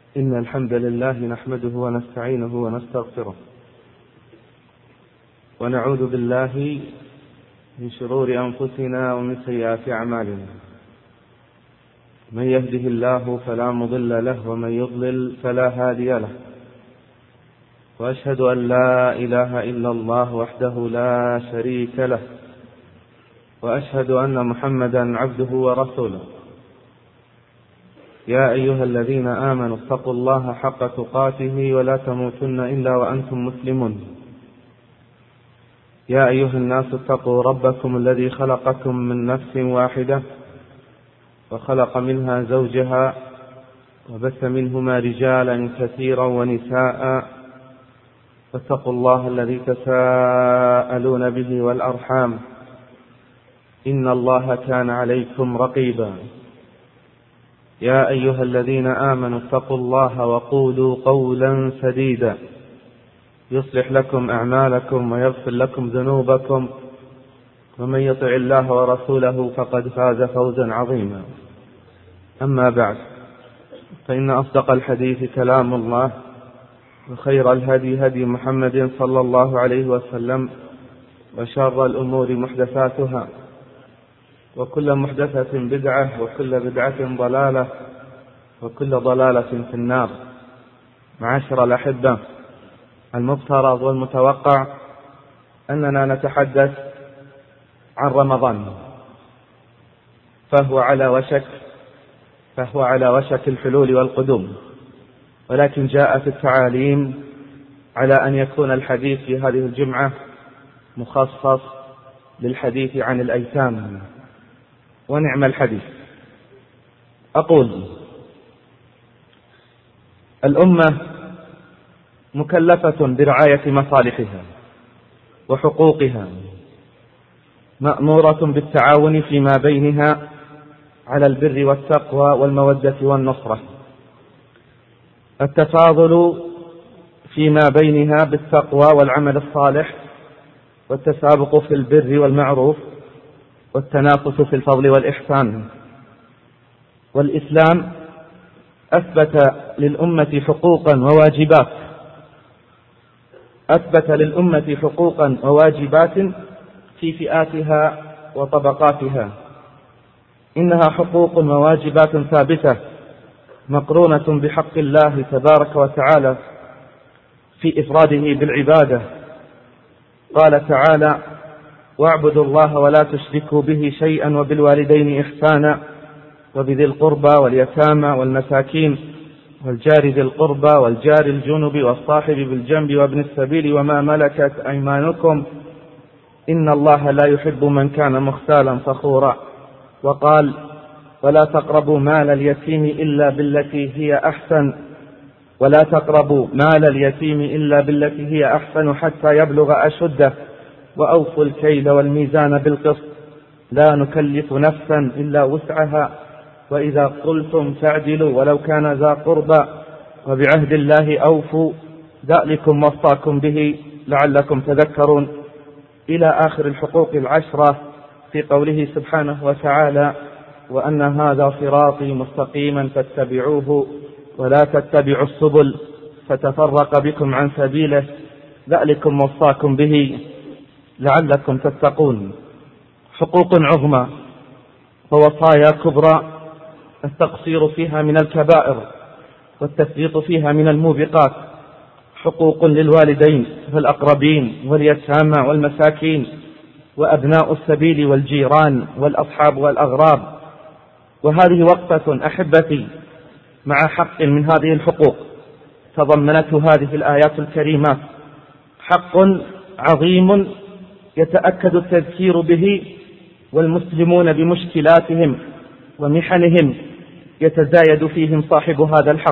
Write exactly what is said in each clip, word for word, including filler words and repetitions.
إن الحمد لله نحمده ونستعينه ونستغفره ونعوذ بالله من شرور أنفسنا ومن سيئات أعمالنا. من يهده الله فلا مضل له ومن يضلل فلا هادي له، وأشهد أن لا إله إلا الله وحده لا شريك له، وأشهد أن محمدا عبده ورسوله. يا أيها الذين آمنوا اتقوا الله حق تقاته ولا تموتن إلا وأنتم مسلمون. يا أيها الناس اتقوا ربكم الذي خلقكم من نفس واحدة وخلق منها زوجها وبث منهما رجالا كثيرا ونساء، واتقوا الله الذي تساءلون به والأرحام إن الله كان عليكم رقيبا. يا أيها الذين آمنوا اتقوا الله وقولوا قولا سديدا يصلح لكم أعمالكم ويغفر لكم ذنوبكم، ومن يطع الله ورسوله فقد فاز فوزا عظيما. أما بعد، فإن أصدق الحديث كلام الله، وخير الهدي هدي محمد صلى الله عليه وسلم، وشر الأمور محدثاتها، وكل محدثة بدعة، وكل بدعة ضلالة، وكل ضلالة في النار. معاشر الأحبة، المفترض والمتوقع أننا نتحدث عن رمضان، فهو على وشك فهو على وشك الحلول والقدوم، ولكن جاءت التعاليم على أن يكون الحديث في هذه الجمعة مخصص للحديث عن الأيتام، ونعم الحديث. أقول: الأمة مكلفة برعاية مصالحها وحقوقها، مأمورة بالتعاون فيما بينها على البر والتقوى والمودة والنصرة، التفاضل فيما بينها بالتقوى والعمل الصالح، والتسابق في البر والمعروف، والتنافس في الفضل والإحسان. والإسلام أثبت للأمة حقوقا وواجبات أثبت للأمة حقوقا وواجبات في فئاتها وطبقاتها. إنها حقوق وواجبات ثابتة مقرونة بحق الله تبارك وتعالى في إفراده بالعبادة. قال تعالى: واعبدوا الله ولا تشركوا به شيئا وبالوالدين إحسانا وبذي القربى واليتامى والمساكين والجار ذي القربى والجار الجنب والصاحب بالجنب وابن السبيل وما ملكت أيمانكم إن الله لا يحب من كان مختالا فخورا. وقال: ولا تقربوا مال اليتيم إلا بالتي هي أحسن ولا تقربوا مال اليتيم إلا بالتي هي أحسن حتى يبلغ أشده وأوفوا الكيل والميزان بالقسط لا نكلف نفسا إلا وسعها وإذا قلتم فاعدلوا ولو كان ذا قربى وبعهد الله أوفوا ذلكم وصاكم به لعلكم تذكرون، إلى آخر الحقوق العشرة في قوله سبحانه وتعالى: وأن هذا صراطي مستقيما فاتبعوه ولا تتبعوا السبل فتفرق بكم عن سبيله ذلكم وصاكم به لعلكم تتقون. حقوق عظمى ووصايا كبرى التقصير فيها من الكبائر والتفريط فيها من الموبقات. حقوق للوالدين والأقربين واليتامى والمساكين وأبناء السبيل والجيران والأصحاب والأغراب. وهذه وقفة أحبتي مع حق من هذه الحقوق تضمنته هذه الآيات الكريمات، حق عظيم يتأكد التذكير به والمسلمون بمشكلاتهم ومحنهم يتزايد فيهم صاحب هذا الحق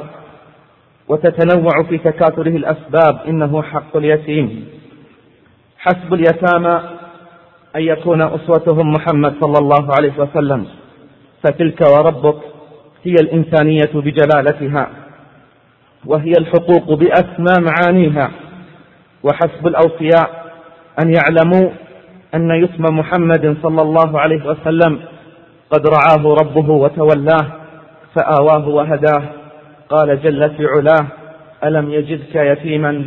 وتتنوع في تكاثره الأسباب. إنه حق اليتيم. حسب اليتامى أن يكون أسوتهم محمد صلى الله عليه وسلم، فتلك وربك هي الإنسانية بجلالتها، وهي الحقوق بأسمى معانيها. وحسب الأوصياء أن يعلموا أن يتم محمد صلى الله عليه وسلم قد رعاه ربه وتولاه فآواه وهداه قال جل في علاه: ألم يجدك يتيما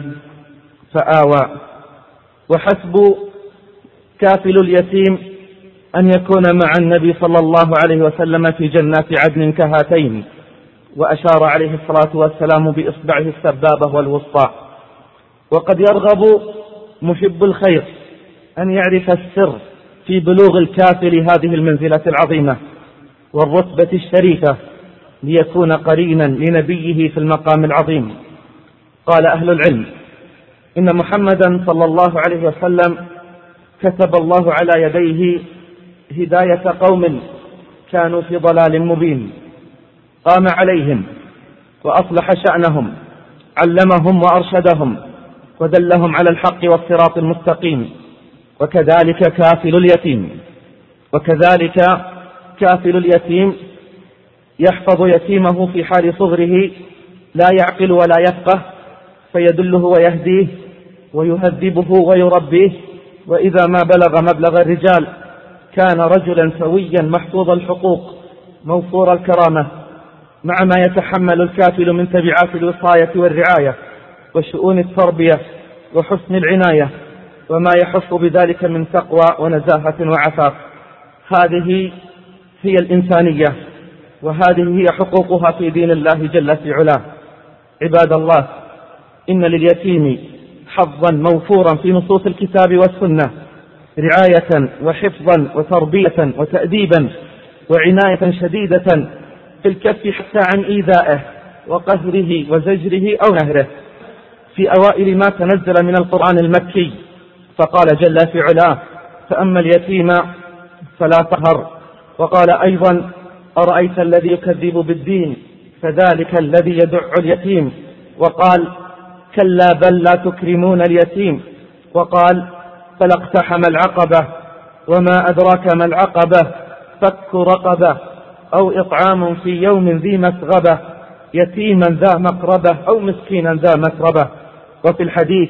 فآوى. وحسب كافل اليتيم أن يكون مع النبي صلى الله عليه وسلم في جنات عدن كهاتين. وأشار عليه الصلاة والسلام بإصبعه السبابة والوسطى. وقد يرغب محب الخير أن يعرف السر في بلوغ الكافل هذه المنزلة العظيمة والرتبة الشريفة ليكون قرينا لنبيه في المقام العظيم. قال أهل العلم: إن محمدا صلى الله عليه وسلم كتب الله على يديه هداية قوم كانوا في ضلال مبين، قام عليهم وأصلح شأنهم، علمهم وأرشدهم ودلهم على الحق والصراط المستقيم. وكذلك كافل اليتيم وكذلك كافل اليتيم يحفظ يتيمه في حال صغره لا يعقل ولا يفقه، فيدله ويهديه ويهذبه ويربيه، وإذا ما بلغ مبلغ الرجال كان رجلا سويا محفوظ الحقوق موفور الكرامة، مع ما يتحمل الكافل من تبعات الوصاية والرعاية وشؤون التربية وحسن العناية، وما يحف بذلك من تقوى ونزاهة وعفاف. هذه هي الإنسانية، وهذه هي حقوقها في دين الله جل في علاه. عباد الله، إن لليتيم حظا موفورا في نصوص الكتاب والسنة، رعاية وحفظا وتربية وتأديبا وعناية شديدة في الكف حتى عن إيذائه وقهره وزجره أو نهره في أوائل ما تنزل من القرآن المكي. فقال جل في علاه: فأما اليتيم فلا تقهر. وقال أيضا: أرأيت الذي يكذب بالدين فذلك الذي يدع اليتيم. وقال: كلا بل لا تكرمون اليتيم. وقال: فلا اقتحم العقبة. وما أدراك ما العقبة؟ فك رقبة أو إطعام في يوم ذي مسغبة يتيما ذا مقربة أو مسكينا ذا مسربة. وفي الحديث: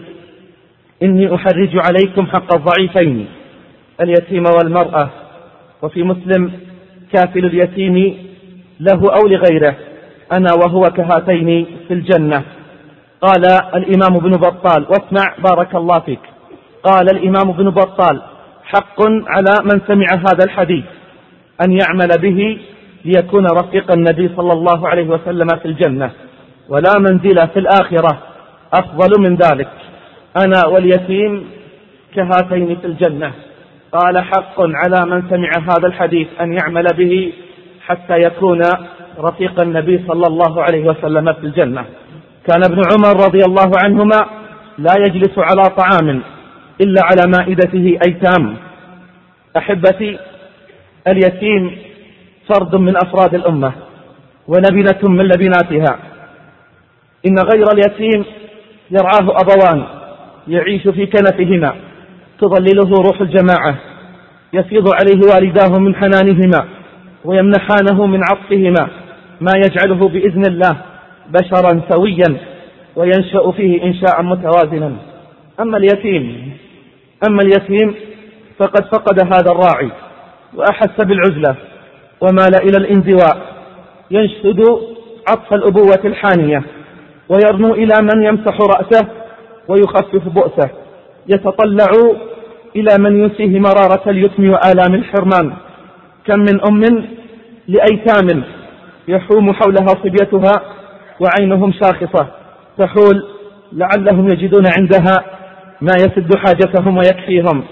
إني أحرج عليكم حق الضعيفين اليتيم والمرأة. وفي مسلم: كافل اليتيم له أو لغيره أنا وهو كهاتين في الجنة. قال الإمام ابن بطال، واسمع بارك الله فيك، قال الإمام ابن بطال: حق على من سمع هذا الحديث أن يعمل به ليكون رفيق النبي صلى الله عليه وسلم في الجنة، ولا منزل في الآخرة أفضل من ذلك، أنا واليتيم كهاتين في الجنة. قال: حق على من سمع هذا الحديث أن يعمل به حتى يكون رفيق النبي صلى الله عليه وسلم في الجنة. كان ابن عمر رضي الله عنهما لا يجلس على طعام إلا على مائدته أيتام. أحبتي، اليتيم فرد من أفراد الأمة ولبنة من لبناتها. إن غير اليتيم يرعاه أبوان يعيش في كنفهما، تظلله روح الجماعة، يفيض عليه والداه من حنانهما ويمنحانه من عطفهما ما يجعله بإذن الله بشرا سويا وينشأ فيه إنشاء متوازنا. أما اليتيم أما اليتيم فقد فقد هذا الراعي وأحس بالعزلة ومال إلى الانزواء، ينشد عطف الأبوة الحانية ويرنو إلى من يمسح رأسه ويخفف بؤسه، يتطلع إلى من ينسيه مرارة اليتم وآلام الحرمان. كم من أم لأيتام يحوم حولها صبيتها وعينهم شاخصة تحول لعلهم يجدون عندها ما يسد حاجتهم ويكفيهم.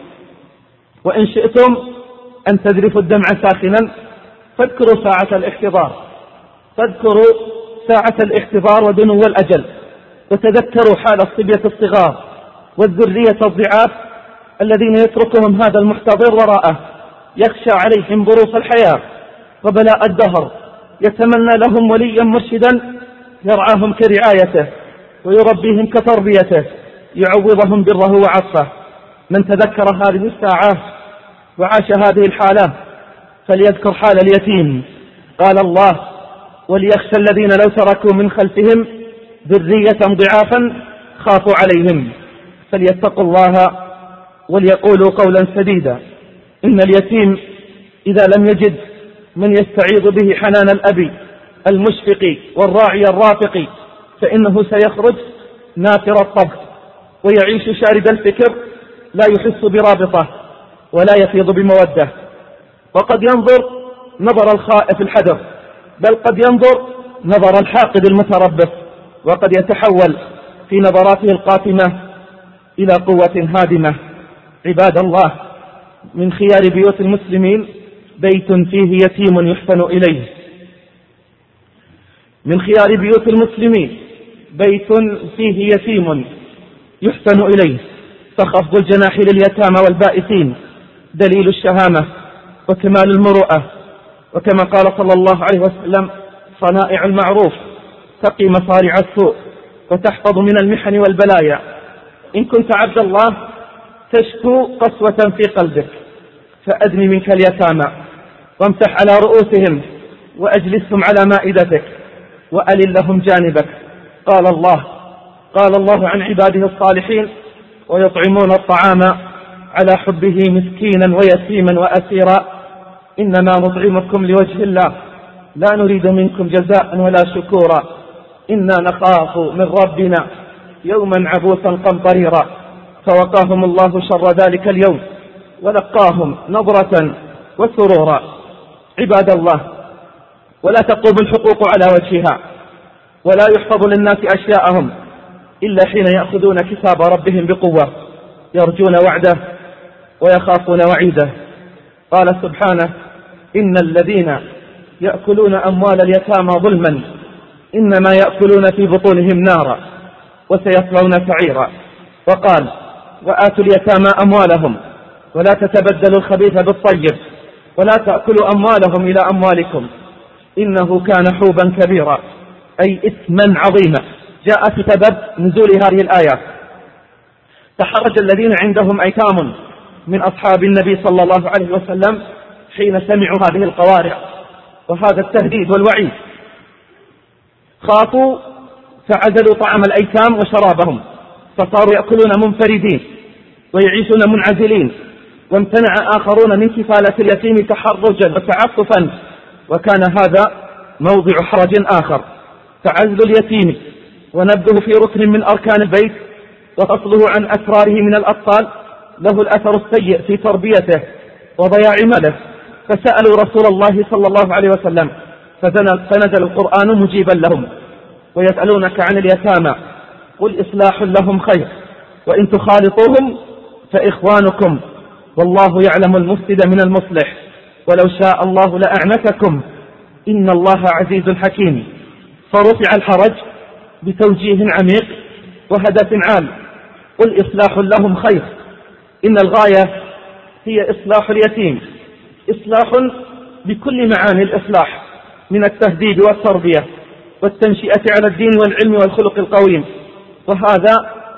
وإن شئتم أن تذرفوا الدمع ساخنا فاذكروا ساعة الاحتضار فاذكروا ساعة الاحتضار ودنو الأجل، وتذكروا حال الصبية الصغار والذرية الضعاف الذين يتركهم هذا المحتضر وراءه، يخشى عليهم ظروف الحياة وبلاء الدهر، يتمنى لهم وليا مرشدا يرعاهم كرعايته ويربيهم كتربيته، يعوضهم بره وعطفه. من تذكر هذه الساعات وعاش هذه الحالة فليذكر حال اليتيم. قال الله: وليخشى الذين لو تركوا من خلفهم ذرية ضعافا خافوا عليهم. فليتقوا الله وليقولوا قولا سديدا. إن اليتيم إذا لم يجد من يستعيض به حنان الأب المشفق والراعي الرافق، فإنه سيخرج نافر الطبع ويعيش شارد الفكر، لا يحس برابطة ولا يفيض بمودة. وقد ينظر نظر الخائف الحذر، بل قد ينظر نظر الحاقد المتربص، وقد يتحول في نظراته القاتمة إلى قوة هادمة. عباد الله، من خيار بيوت المسلمين بيت فيه يتيم يحسن إليه. من خيار بيوت المسلمين بيت فيه يتيم يحسن إليه، فخفض الجناح لليتامى والبائسين دليل الشهامة وكمال المروءة، وكما قال صلى الله عليه وسلم: صنائع المعروف تقي مصارع السوء وتحفظ من المحن والبلايا. إن كنت عبد الله تشكو قسوة في قلبك فأدني منك اليتامى وامسح على رؤوسهم وأجلسهم على مائدتك وألل لهم جانبك. قال الله قال الله عن عباده الصالحين: ويطعمون الطعام على حبه مسكينا ويتيما وأسيرا إنما نطعمكم لوجه الله لا نريد منكم جزاء ولا شكورا إنا نخاف من ربنا يوما عبوسا قمطريرا. فوقاهم الله شر ذلك اليوم ولقاهم نظرة وسرورا. عباد الله، ولا تقوم الحقوق على وجهها، ولا يحفظ للناس أشياءهم إلا حين يأخذون كتاب ربهم بقوة، يرجون وعده ويخافون وعيده. قال سبحانه: إن الذين يأكلون أموال اليتامى ظلما إنما يأكلون في بطونهم نارا وسيصلون سعيرا. وقال: وآتوا اليتامى أموالهم ولا تتبدلوا الخبيث بالطيب ولا تأكلوا أموالهم إلى أموالكم إنه كان حوبا كبيرا، أي إثما عظيما. جاء في سبب نزول هذه الآيات: تحرج الذين عندهم أيتام من أصحاب النبي صلى الله عليه وسلم حين سمعوا هذه القوارع وهذا التهديد والوعيد، خافوا فعزلوا طعام الأيتام وشرابهم، فصاروا يأكلون منفردين ويعيشون منعزلين، وامتنع آخرون من كفالة اليتيم تحرجا وتعففا، وكان هذا موضع حرج آخر. فعزل اليتيم ونبذه في ركن من أركان البيت وفصله عن أسراره من الأطفال له الأثر السيء في تربيته وضياع ماله. فسألوا رسول الله صلى الله عليه وسلم فنزل القرآن مجيبا لهم: ويسألونك عن اليتامى قل إصلاح لهم خير وإن تخالطوهم فإخوانكم والله يعلم المفسد من المصلح ولو شاء الله لأعنتكم إن الله عزيز حكيم. فرفع الحرج بتوجيه عميق وهدف عال: قل إصلاح لهم خير. إن الغاية هي إصلاح اليتيم، إصلاح بكل معاني الإصلاح من التهذيب والتربية والتنشئة على الدين والعلم والخلق القويم، وهذا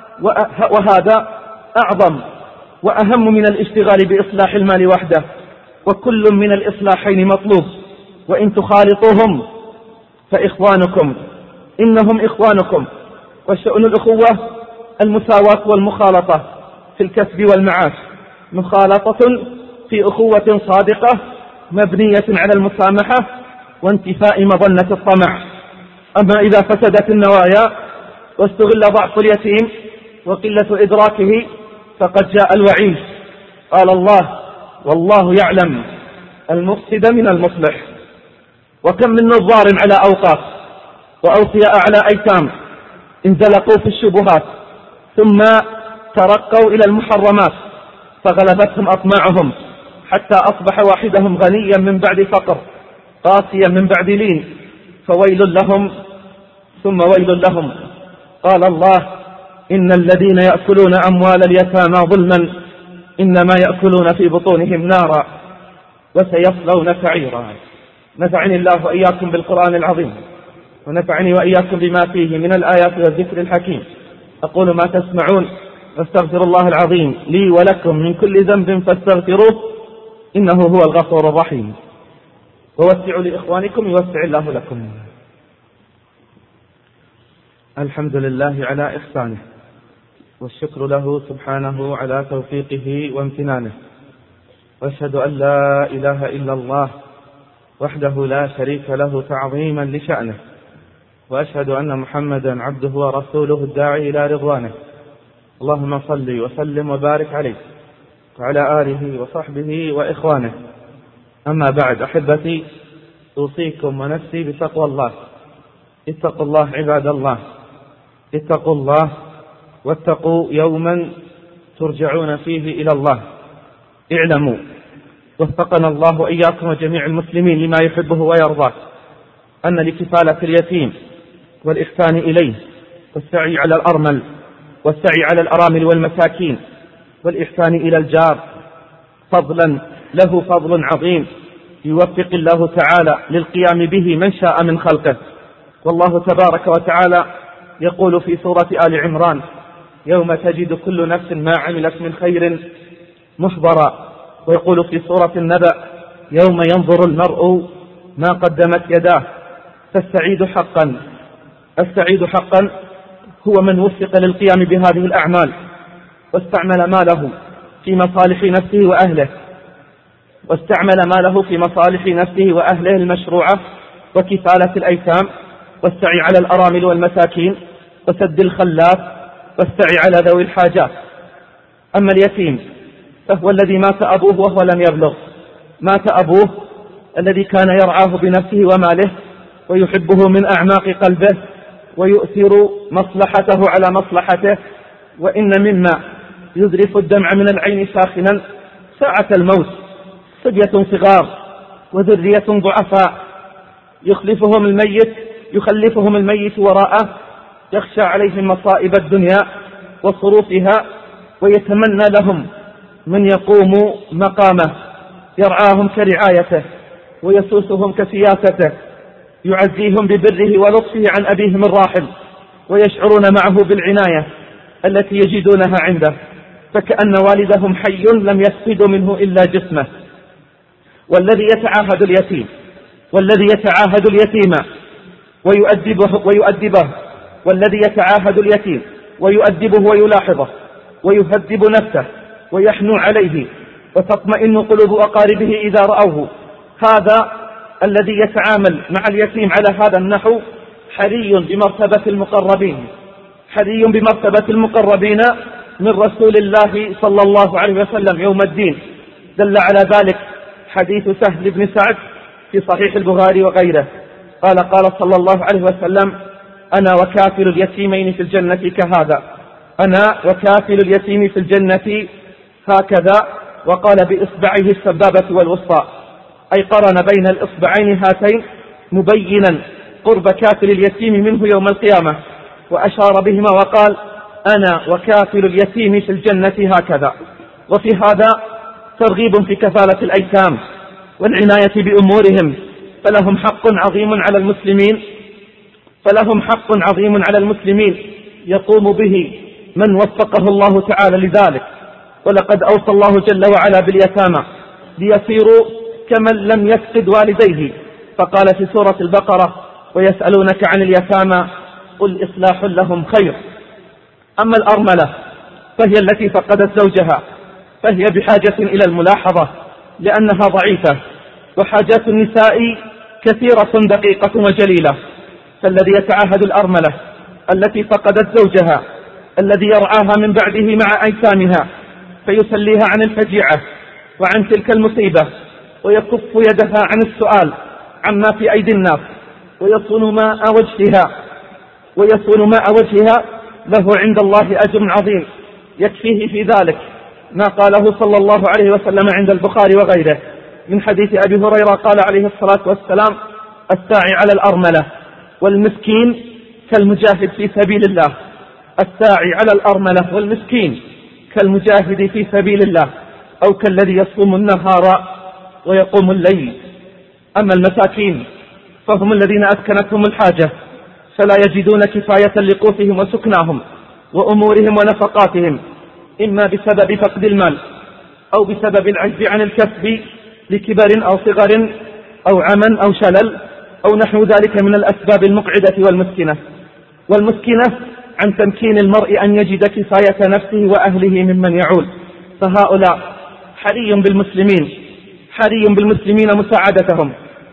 وهذا أعظم وأهم من الاشتغال بإصلاح المال وحده، وكل من الإصلاحين مطلوب. وإن تخالطوهم فإخوانكم إنهم إخوانكم. وشأن الأخوة المساواة والمخالطة في الكسب والمعاش، مخالطة في أخوة صادقة مبنية على المسامحة وانتفاء مظنة الطمع. أما إذا فسدت النوايا واستغل ضعف اليتيم وقلة إدراكه فقد جاء الوعيد. قال الله: والله يعلم المفسد من المصلح. وكم من نظار على أوقاف وأوصياء على أيتام انزلقوا في الشبهات ثم ترقوا إلى المحرمات فغلبتهم أطماعهم حتى أصبح واحدهم غنيا من بعد فقر قاسيا من بعد لين، فويل لهم ثم ويل لهم. قال الله: إن الذين يأكلون أموال اليتامى ظلما إنما يأكلون في بطونهم نارا وسيصلون سعيرا. نفعني الله وإياكم بالقرآن العظيم ونفعني وإياكم بما فيه من الآيات والذكر الحكيم. أقول ما تسمعون واستغفر الله العظيم لي ولكم من كل ذنب فاستغفروه إنه هو الغفور الرحيم. ووسعوا لإخوانكم يوسع الله لكم. الحمد لله على إحسانه والشكر له سبحانه على توفيقه وامتنانه، وأشهد أن لا إله إلا الله وحده لا شريك له تعظيما لشأنه، وأشهد أن محمدا عبده ورسوله الداعي إلى رضوانه. اللهم صل وسلم وبارك عليه وعلى آله وصحبه وإخوانه. أما بعد، أحبتي، أوصيكم ونفسي بتقوى الله. اتقوا الله عباد الله، اتقوا الله واتقوا يوما ترجعون فيه إلى الله. اعلموا وفقنا الله وإياكم وجميع المسلمين لما يحبه ويرضاه أن لكفالة اليتيم والإحسان إليه والسعي على الأرمل والسعي على الأرامل والمساكين والإحسان إلى الجار فضلا له فضل عظيم يوفق الله تعالى للقيام به من شاء من خلقه. والله تبارك وتعالى يقول في سورة آل عمران: يوم تجد كل نفس ما عملت من خير محضرا. ويقول في سورة النبأ: يوم ينظر المرء ما قدمت يداه. فالسعيد حقا السعيد حقا هو من وفق للقيام بهذه الأعمال واستعمل ماله في مصالح نفسه وأهله واستعمل ماله في مصالح نفسه وأهله المشروعة وكفالة الأيتام والسعي على الأرامل والمساكين وسد الخلات والسعي على ذوي الحاجات. أما اليتيم فهو الذي مات أبوه وهو لم يبلغ. مات أبوه الذي كان يرعاه بنفسه وماله ويحبه من أعماق قلبه ويؤثر مصلحته على مصلحته. وإن مما يذرف الدمع من العين ساخنا ساعة الموت صبية صغار وذرية ضعفاء يخلفهم الميت يخلفهم الميت وراءه، يخشى عليهم مصائب الدنيا وصروفها ويتمنى لهم من يقوم مقامه، يرعاهم كرعايته ويسوسهم كسياسته، يعزيهم ببره ولطفه عن أبيهم الراحل، ويشعرون معه بالعناية التي يجدونها عنده، فكأن والدهم حي لم يفقدوا منه إلا جسمه. والذي يتعاهد اليتيم والذي يتعاهد اليتيم ويؤدبه ويؤدبه والذي يتعاهد اليتيم ويؤدبه ويلاحظه ويهذب نفسه ويحنو عليه وتطمئن قلوب أقاربه إذا رأوه، هذا الذي يتعامل مع اليتيم على هذا النحو حري بمرتبة المقربين حري بمرتبة المقربين من رسول الله صلى الله عليه وسلم يوم الدين. دل على ذلك حديث سهل بن سعد في صحيح البخاري وغيره، قال قال صلى الله عليه وسلم: أنا وكافل اليتيمين في الجنة كهذا أنا وكافل اليتيم في الجنة هكذا. وقال بإصبعيه السبابة والوسطى، أي قرن بين الإصبعين هاتين مبينا قرب كافل اليتيم منه يوم القيامة، وأشار بهما وقال: أنا وكافل اليتيم في الجنة هكذا. وفي هذا ترغيب في كفالة الأيتام والعناية بأمورهم، فلهم حق عظيم على المسلمين فلهم حق عظيم على المسلمين يقوم به من وفقه الله تعالى لذلك. ولقد أوصى الله جل وعلا باليتامى ليصيروا كمن لم يفقد والديه، فقال في سورة البقرة: ويسألونك عن اليتامى قل إصلاح لهم خير. أما الأرملة فهي التي فقدت زوجها، فهي بحاجة إلى الملاحظة لأنها ضعيفة، وحاجات النساء كثيرة دقيقة وجليلة. فالذي يتعاهد الأرملة التي فقدت زوجها الذي يرعاها من بعده مع أيتامها فيسليها عن الفجيعة وعن تلك المصيبة، ويكف يدها عن السؤال عما في أيدي الناس، ويصون ماء وجهها ويصون ماء وجهها له عند الله أجر عظيم يكفيه في ذلك ما قاله صلى الله عليه وسلم عند البخاري وغيره من حديث أبي هريرة قال عليه الصلاة والسلام: الساعي على الأرملة والمسكين كالمجاهد في سبيل الله. الساعي على الأرملة والمسكين كالمجاهد في سبيل الله، أو كالذي يصوم النهار ويقوم الليل. أما المساكين فهم الذين أسكنتهم الحاجة فلا يجدون كفاية لقوتهم وسكناهم وأمورهم ونفقاتهم، إما بسبب فقد المال أو بسبب العجز عن الكسب لكبر أو صغر أو عمى أو شلل أو نحو ذلك من الأسباب المقعدة والمسكنة. والمسكنة عن تمكين المرء أن يجد كفاية نفسه وأهله ممن يعول. فهؤلاء حري بالمسلمين حري بالمسلمين مساعدتهم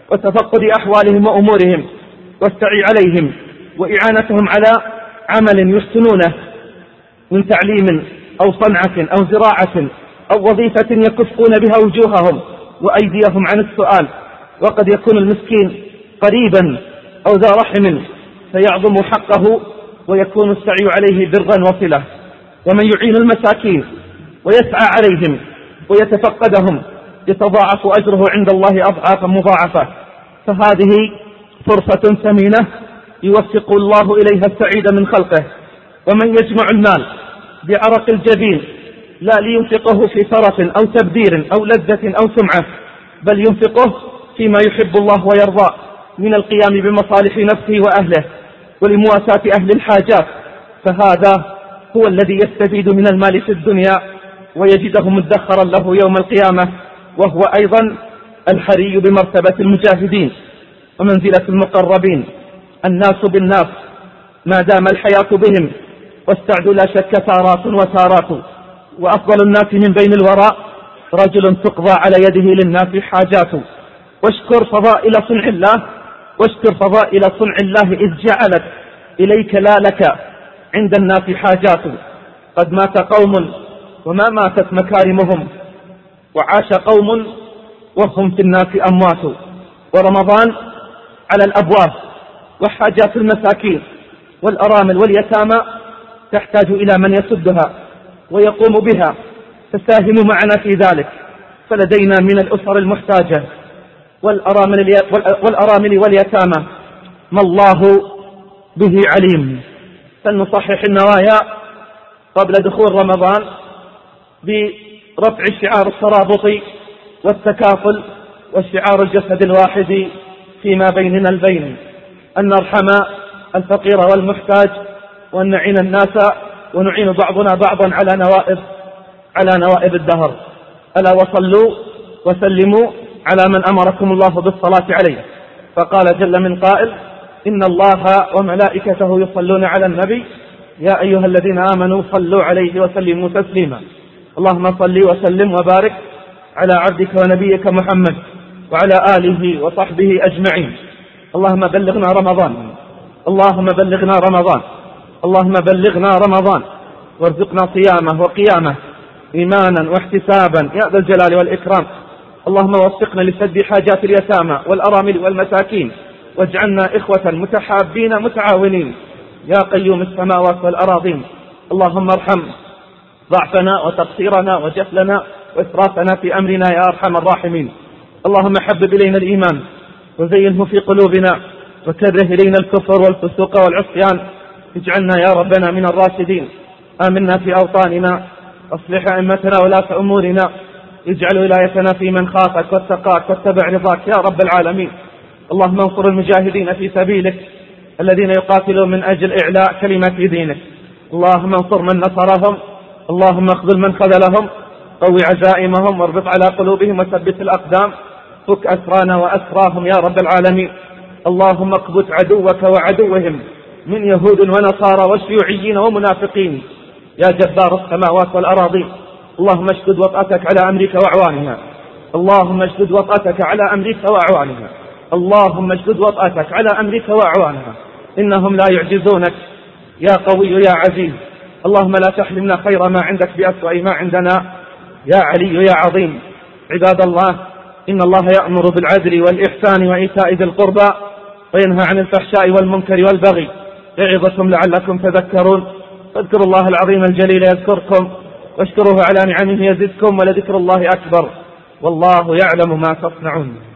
وتفقد أحوالهم وأمورهم والسعي عليهم وإعانتهم على عمل يحسنونه من تعليم أو صنعة أو زراعة أو وظيفة يكفون بها وجوههم وأيديهم عن السؤال. وقد يكون المسكين قريبا أو ذا رحم فيعظم حقه ويكون السعي عليه برا وصلة. ومن يعين المساكين ويسعى عليهم ويتفقدهم يتضاعف أجره عند الله أضعافا مضاعفة. فهذه فرصة ثمينة يوفق الله إليها السعيد من خلقه. ومن يجمع المال بعرق الجبين لا لينفقه في سرف أو تبذير أو لذة أو سمعة، بل ينفقه فيما يحب الله ويرضى من القيام بمصالح نفسه وأهله ولمواساة أهل الحاجات، فهذا هو الذي يستفيد من المال في الدنيا ويجده مدخرا له يوم القيامة، وهو أيضا الحري بمرتبة المجاهدين ومنزلة المقربين. الناس بالناس ما دام الحياة بهم، واستعد لا شك تارات وتارات، وأفضل الناس من بين الوراء رجل تقضى على يده للناس حاجات. واشكر فضائل صنع الله واشكر فضائل صنع الله إذ جعلت إليك لا لك عند الناس حاجات. قد مات قوم وما ماتت مكارمهم، وعاش قوم وهم في الناس أموات. ورمضان على الأبواب، وحاجات المساكين والأرامل واليتامى تحتاج إلى من يسدها ويقوم بها، فساهم معنا في ذلك. فلدينا من الأسر المحتاجة والأرامل واليتامى ما الله به عليم. فلنصحح النوايا قبل دخول رمضان برفع شعار الترابط والتكافل وشعار الجسد الواحد فيما بيننا البين، أن نرحم الفقير والمحتاج وأن نعين الناس ونعين بعضنا بعضا على نوائب على نوائب الدهر. ألا وصلوا وسلموا على من أمركم الله بالصلاة عليه، فقال جل من قائل: إن الله وملائكته يصلون على النبي يا أيها الذين آمنوا صلوا عليه وسلموا تسليما. اللهم صل وسلم وبارك على عبدك ونبيك محمد وعلى آله وصحبه أجمعين. اللهم بلغنا رمضان اللهم بلغنا رمضان اللهم بلغنا رمضان وارزقنا صيامه وقيامه إيمانا واحتسابا يا ذا الجلال والإكرام. اللهم وفقنا لسد حاجات اليتامى والأرامل والمساكين، واجعلنا إخوة متحابين متعاونين يا قيوم السماوات والأراضين. اللهم ارحم ضعفنا وتقصيرنا وجهلنا وإسرافنا في أمرنا يا أرحم الراحمين. اللهم حبب إلينا الإيمان وزينه في قلوبنا وكره إلينا الكفر والفسوق والعصيان. اجعلنا يا ربنا من الراشدين. آمنا في أوطاننا، أصلح أئمتنا ولاة أمورنا، اجعل ولايتنا في من خافك واتقاك واتبع رضاك يا رب العالمين. اللهم انصر المجاهدين في سبيلك الذين يقاتلون من أجل إعلاء كلمة دينك. اللهم انصر من نصرهم، اللهم اخذل من خذلهم، قوي عزائمهم واربط على قلوبهم وثبت الأقدام، فك أسرانا وأسراهم يا رب العالمين. اللهم اقبض عدوك وعدوهم من يهود ونصارى وشيوعيين ومنافقين يا جبار السماوات والأراضين. اللهم اشدد وطأتك على أمريكا وأعوانها اللهم اشدد وطأتك على أمريكا وأعوانها اللهم اشدد وطأتك على أمريكا وأعوانها إنهم لا يعجزونك يا قوي يا عزيز. اللهم لا تحرمنا خير ما عندك بأسوأ ما عندنا يا علي يا عظيم. عباد الله، إن الله يأمر بالعدل والإحسان وإيتاء ذي القربى وينهى عن الفحشاء والمنكر والبغي يعظكم لعلكم تذكرون. فاذكروا الله العظيم الجليل يذكركم واشكروه على نعمه يزدكم ولذكر الله أكبر والله يعلم ما تصنعون.